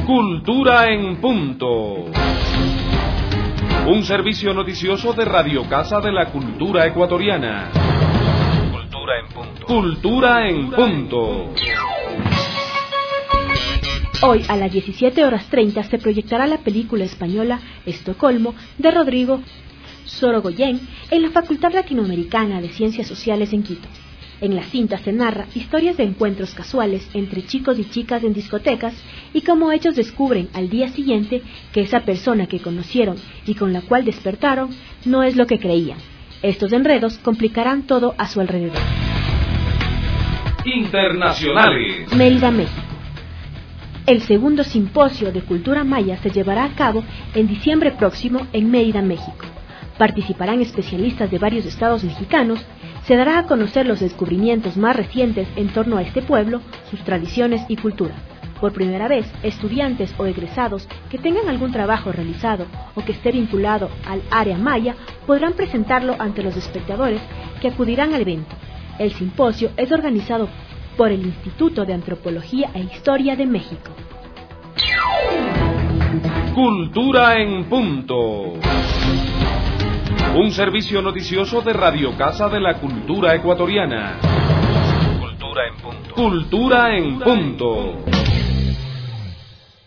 Cultura en Punto. Un servicio noticioso de Radio Casa de la Cultura Ecuatoriana. Cultura en Punto. Cultura en Punto. Hoy a las 17:30 se proyectará la película española Estocolmo de Rodrigo Sorogoyen en la Facultad Latinoamericana de Ciencias Sociales en Quito. En la cinta se narra historias de encuentros casuales entre chicos y chicas en discotecas y cómo ellos descubren al día siguiente que esa persona que conocieron y con la cual despertaron no es lo que creían. Estos enredos complicarán todo a su alrededor. Internacionales. Mérida, México. El segundo simposio de cultura maya se llevará a cabo en diciembre próximo en Mérida, México. Participarán especialistas de varios estados mexicanos. Se dará a conocer los descubrimientos más recientes en torno a este pueblo, sus tradiciones y cultura. Por primera vez, estudiantes o egresados que tengan algún trabajo realizado o que esté vinculado al área maya podrán presentarlo ante los espectadores que acudirán al evento. El simposio es organizado por el Instituto de Antropología e Historia de México. Cultura en Punto. Un servicio noticioso de Radio Casa de la Cultura Ecuatoriana. Cultura en Punto. Cultura en Punto.